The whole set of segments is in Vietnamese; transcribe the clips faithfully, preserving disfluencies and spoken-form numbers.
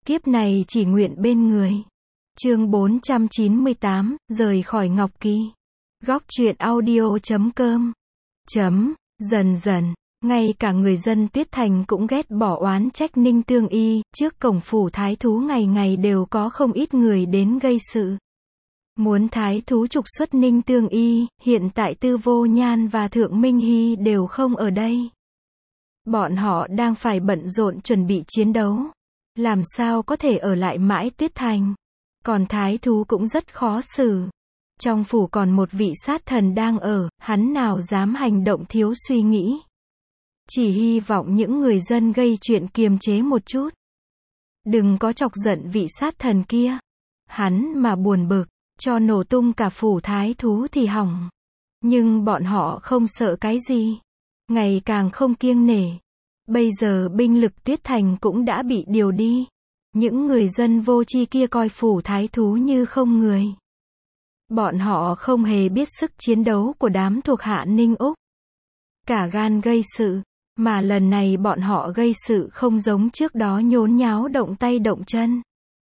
Kiếp này chỉ nguyện bên người. Chương bốn trăm chín mươi tám, rời khỏi Ngọc Kỳ. Góc truyện audio chấm com. Chấm, dần dần, ngay cả người dân Tuyết Thành cũng ghét bỏ oán trách Ninh Tương Y, trước cổng phủ thái thú ngày ngày đều có không ít người đến gây sự. Muốn thái thú trục xuất Ninh Tương Y, hiện tại Tư Vô Nhan và Thượng Minh Hy đều không ở đây. Bọn họ đang phải bận rộn chuẩn bị chiến đấu. Làm sao có thể ở lại mãi Tuyết Thành. Còn thái thú cũng rất khó xử. Trong phủ còn một vị sát thần đang ở, hắn nào dám hành động thiếu suy nghĩ. Chỉ hy vọng những người dân gây chuyện kiềm chế một chút. Đừng có chọc giận vị sát thần kia. Hắn mà buồn bực, cho nổ tung cả phủ thái thú thì hỏng. Nhưng bọn họ không sợ cái gì. Ngày càng không kiêng nể. Bây giờ binh lực Tuyết Thành cũng đã bị điều đi. Những người dân vô tri kia coi phủ thái thú như không người. Bọn họ không hề biết sức chiến đấu của đám thuộc hạ Ninh Úc. Cả gan gây sự, mà lần này bọn họ gây sự không giống trước đó nhốn nháo động tay động chân.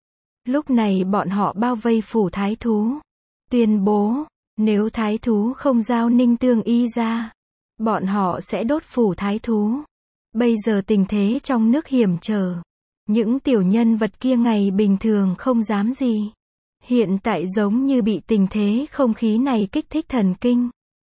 Lúc này bọn họ bao vây phủ thái thú. Tuyên bố, nếu thái thú không giao Ninh Tương Y ra, bọn họ sẽ đốt phủ thái thú. Bây giờ tình thế trong nước hiểm trở. Những tiểu nhân vật kia ngày bình thường không dám gì. Hiện tại giống như bị tình thế không khí này kích thích thần kinh.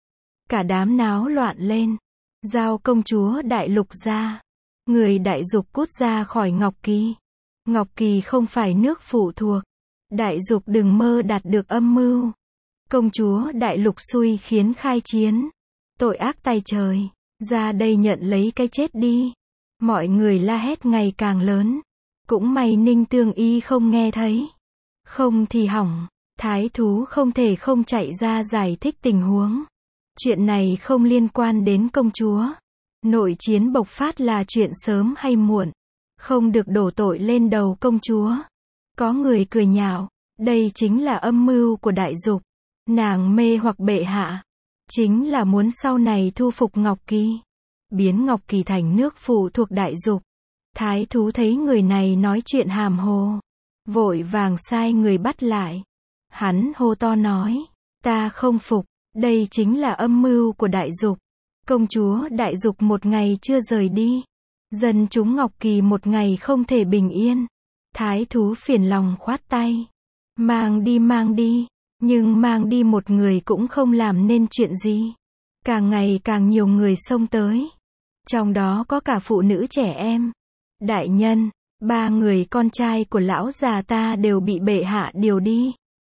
Cả đám náo loạn lên. Giao công chúa Đại Lục ra. Người Đại Dục cút ra khỏi Ngọc Kỳ. Ngọc Kỳ không phải nước phụ thuộc. Đại Dục đừng mơ đạt được âm mưu. Công chúa Đại Lục xui khiến khai chiến. Tội ác tay trời. Ra đây nhận lấy cái chết đi. Mọi người la hét ngày càng lớn. Cũng may Ninh Tương Y không nghe thấy. Không thì hỏng. Thái thú không thể không chạy ra giải thích tình huống. Chuyện này không liên quan đến công chúa. Nội chiến bộc phát là chuyện sớm hay muộn. Không được đổ tội lên đầu công chúa. Có người cười nhạo. Đây chính là âm mưu của Đại Dục. Nàng mê hoặc bệ hạ. Chính là muốn sau này thu phục Ngọc Kỳ. Biến Ngọc Kỳ thành nước phụ thuộc Đại Dục. Thái thú thấy người này nói chuyện hàm hồ. Vội vàng sai người bắt lại. Hắn hô to nói. Ta không phục. Đây chính là âm mưu của Đại Dục. Công chúa Đại Dục một ngày chưa rời đi. Dân chúng Ngọc Kỳ một ngày không thể bình yên. Thái thú phiền lòng khoát tay. Mang đi mang đi. Nhưng mang đi một người cũng không làm nên chuyện gì. Càng ngày càng nhiều người xông tới. Trong đó có cả phụ nữ trẻ em. Đại nhân, ba người con trai của lão già ta đều bị bệ hạ điều đi.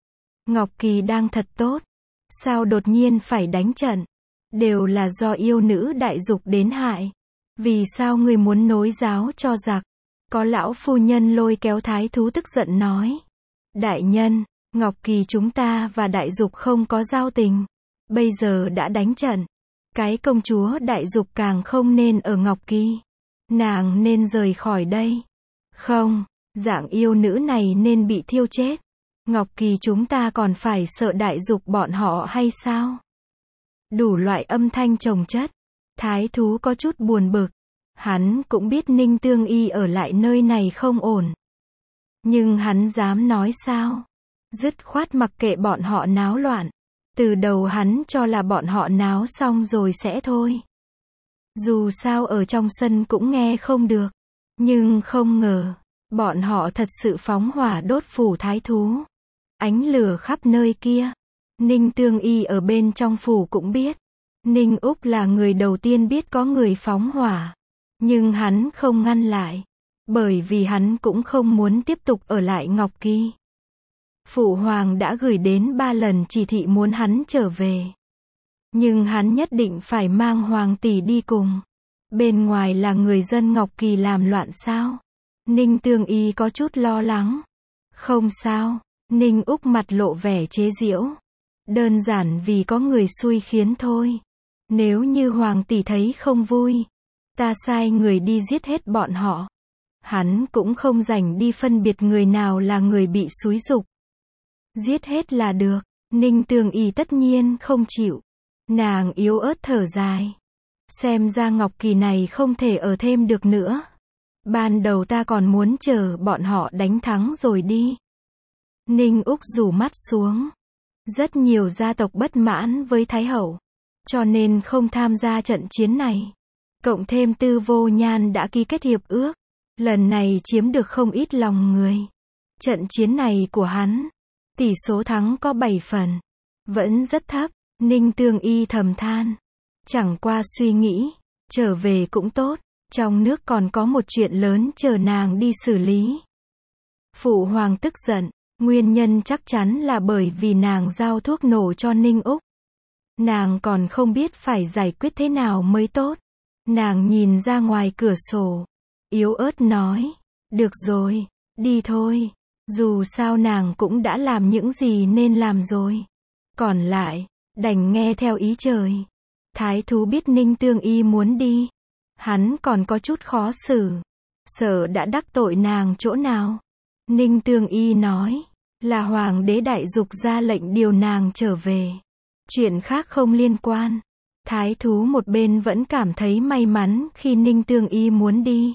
Ngọc Kỳ đang thật tốt. Sao đột nhiên phải đánh trận? Đều là do yêu nữ Đại Dục đến hại. Vì sao người muốn nối giáo cho giặc? Có lão phu nhân lôi kéo thái thú tức giận nói. Đại nhân, Ngọc Kỳ chúng ta và Đại Dục không có giao tình. Bây giờ đã đánh trận. Cái công chúa Đại Dục càng không nên ở Ngọc Kỳ. Nàng nên rời khỏi đây. Không, dạng yêu nữ này nên bị thiêu chết. Ngọc Kỳ chúng ta còn phải sợ Đại Dục bọn họ hay sao? Đủ loại âm thanh chồng chất. Thái thú có chút buồn bực. Hắn cũng biết Ninh Tương Y ở lại nơi này không ổn. Nhưng hắn dám nói sao? Dứt khoát mặc kệ bọn họ náo loạn. Từ đầu hắn cho là bọn họ náo xong rồi sẽ thôi. Dù sao ở trong sân cũng nghe không được. Nhưng không ngờ, bọn họ thật sự phóng hỏa đốt phủ thái thú. Ánh lửa khắp nơi kia. Ninh Tương Y ở bên trong phủ cũng biết. Ninh Úc là người đầu tiên biết có người phóng hỏa. Nhưng hắn không ngăn lại. Bởi vì hắn cũng không muốn tiếp tục ở lại Ngọc Kỳ. Phụ hoàng đã gửi đến ba lần chỉ thị muốn hắn trở về. Nhưng hắn nhất định phải mang hoàng tỷ đi cùng. Bên ngoài là người dân Ngọc Kỳ làm loạn sao? Ninh Tương Y có chút lo lắng. Không sao. Ninh Úc mặt lộ vẻ chế giễu. Đơn giản vì có người xui khiến thôi. Nếu như hoàng tỷ thấy không vui, ta sai người đi giết hết bọn họ. Hắn cũng không rảnh đi phân biệt người nào là người bị xúi giục. Giết hết là được. Ninh Tương Y tất nhiên không chịu. Nàng yếu ớt thở dài. Xem ra Ngọc Kỳ này không thể ở thêm được nữa. Ban đầu ta còn muốn chờ bọn họ đánh thắng rồi đi. Ninh Úc rủ mắt xuống. Rất nhiều gia tộc bất mãn với Thái Hậu, cho nên không tham gia trận chiến này. Cộng thêm Tư Vô Nhan đã ký kết hiệp ước, lần này chiếm được không ít lòng người. Trận chiến này của hắn, tỷ số thắng có bảy phần, vẫn rất thấp. Ninh Tương Y thầm than. Chẳng qua suy nghĩ, trở về cũng tốt, trong nước còn có một chuyện lớn chờ nàng đi xử lý. Phụ hoàng tức giận, nguyên nhân chắc chắn là bởi vì nàng giao thuốc nổ cho Ninh Úc. Nàng còn không biết phải giải quyết thế nào mới tốt. Nàng nhìn ra ngoài cửa sổ, yếu ớt nói, được rồi, đi thôi. Dù sao nàng cũng đã làm những gì nên làm rồi. Còn lại, đành nghe theo ý trời. Thái thú biết Ninh Tương Y muốn đi. Hắn còn có chút khó xử. Sợ đã đắc tội nàng chỗ nào. Ninh Tương Y nói, là hoàng đế đại dục ra lệnh điều nàng trở về. Chuyện khác không liên quan. Thái thú một bên vẫn cảm thấy may mắn khi Ninh Tương Y muốn đi.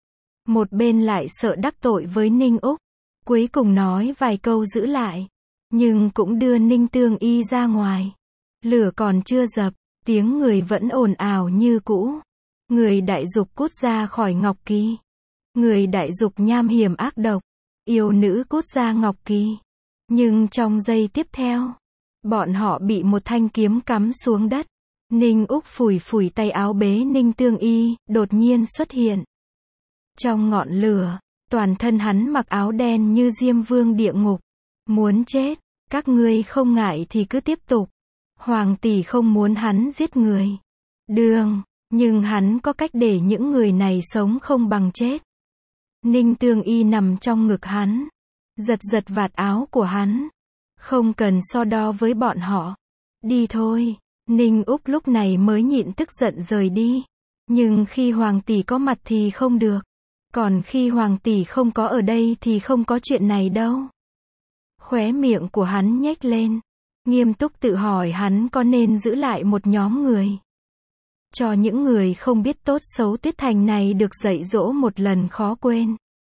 Một bên lại sợ đắc tội với Ninh Úc. Cuối cùng nói vài câu giữ lại. Nhưng cũng đưa Ninh Tương Y ra ngoài. Lửa còn chưa dập, tiếng người vẫn ồn ào như cũ. Người đại dục cút ra khỏi Ngọc Kỳ. Người đại dục nham hiểm ác độc. Yêu nữ cút ra Ngọc Kỳ. Nhưng trong giây tiếp theo, bọn họ bị một thanh kiếm cắm xuống đất. Ninh Úc phủi phủi tay áo bế Ninh Tương Y, đột nhiên xuất hiện. Trong ngọn lửa, toàn thân hắn mặc áo đen như Diêm Vương địa ngục. Muốn chết, các ngươi không ngại thì cứ tiếp tục. Hoàng tỷ không muốn hắn giết người. Đường, nhưng hắn có cách để những người này sống không bằng chết. Ninh Tương Y nằm trong ngực hắn, giật giật vạt áo của hắn. Không cần so đo với bọn họ. Đi thôi. Ninh Úc lúc này mới nhịn tức giận rời đi. Nhưng khi hoàng tỷ có mặt thì không được. Còn khi hoàng tỷ không có ở đây thì không có chuyện này đâu. Khóe miệng của hắn nhếch lên. Nghiêm túc tự hỏi hắn có nên giữ lại một nhóm người. Cho những người không biết tốt xấu Tuyết Thành này được dạy dỗ một lần khó quên.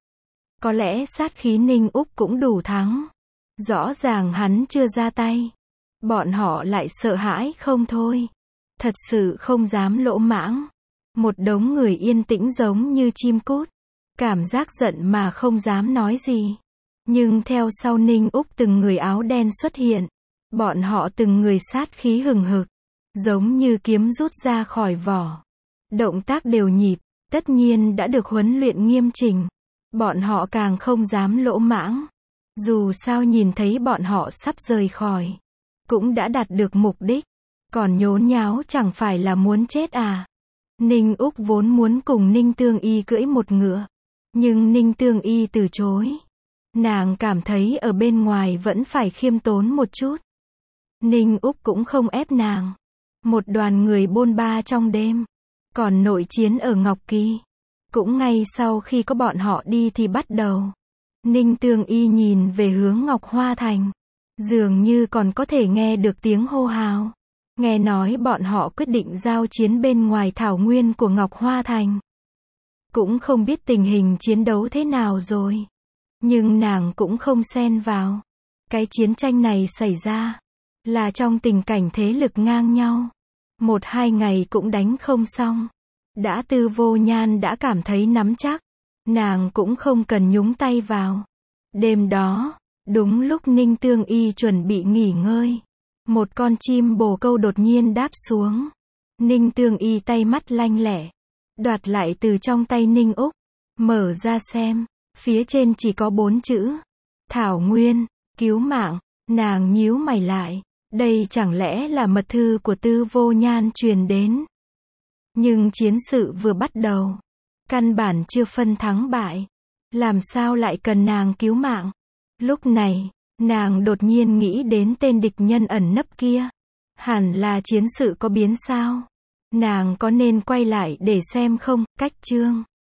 Có lẽ sát khí Ninh Úc cũng đủ thắng. Rõ ràng hắn chưa ra tay. Bọn họ lại sợ hãi không thôi. Thật sự không dám lỗ mãng. Một đống người yên tĩnh giống như chim cút. Cảm giác giận mà không dám nói gì. Nhưng theo sau Ninh Úc từng người áo đen xuất hiện. Bọn họ từng người sát khí hừng hực. Giống như kiếm rút ra khỏi vỏ. Động tác đều nhịp. Tất nhiên đã được huấn luyện nghiêm chỉnh. Bọn họ càng không dám lỗ mãng. Dù sao nhìn thấy bọn họ sắp rời khỏi. Cũng đã đạt được mục đích. Còn nhốn nháo chẳng phải là muốn chết à. Ninh Úc vốn muốn cùng Ninh Tương Y cưỡi một ngựa. Nhưng Ninh Tương Y từ chối. Nàng cảm thấy ở bên ngoài vẫn phải khiêm tốn một chút. Ninh Úc cũng không ép nàng. Một đoàn người bôn ba trong đêm. Còn nội chiến ở Ngọc Kỳ. Cũng ngay sau khi có bọn họ đi thì bắt đầu. Ninh Tương Y nhìn về hướng Ngọc Hoa Thành. Dường như còn có thể nghe được tiếng hô hào. Nghe nói bọn họ quyết định giao chiến bên ngoài thảo nguyên của Ngọc Hoa Thành. Cũng không biết tình hình chiến đấu thế nào rồi. Nhưng nàng cũng không xen vào. Cái chiến tranh này xảy ra là trong tình cảnh thế lực ngang nhau. Một hai ngày cũng đánh không xong. Đã Tư Vô Nhan đã cảm thấy nắm chắc. Nàng cũng không cần nhúng tay vào. Đêm đó, đúng lúc Ninh Tương Y chuẩn bị nghỉ ngơi. Một con chim bồ câu đột nhiên đáp xuống. Ninh Tương Y tay mắt lanh lẹ. Đoạt lại từ trong tay Ninh Úc. Mở ra xem. Phía trên chỉ có bốn chữ. Thảo Nguyên, cứu mạng. Nàng nhíu mày lại. Đây chẳng lẽ là mật thư của Tư Vô Nhan truyền đến. Nhưng chiến sự vừa bắt đầu. Căn bản chưa phân thắng bại. Làm sao lại cần nàng cứu mạng? Lúc này, nàng đột nhiên nghĩ đến tên địch nhân ẩn nấp kia. Hẳn là chiến sự có biến sao? Nàng có nên quay lại để xem không? Cách chương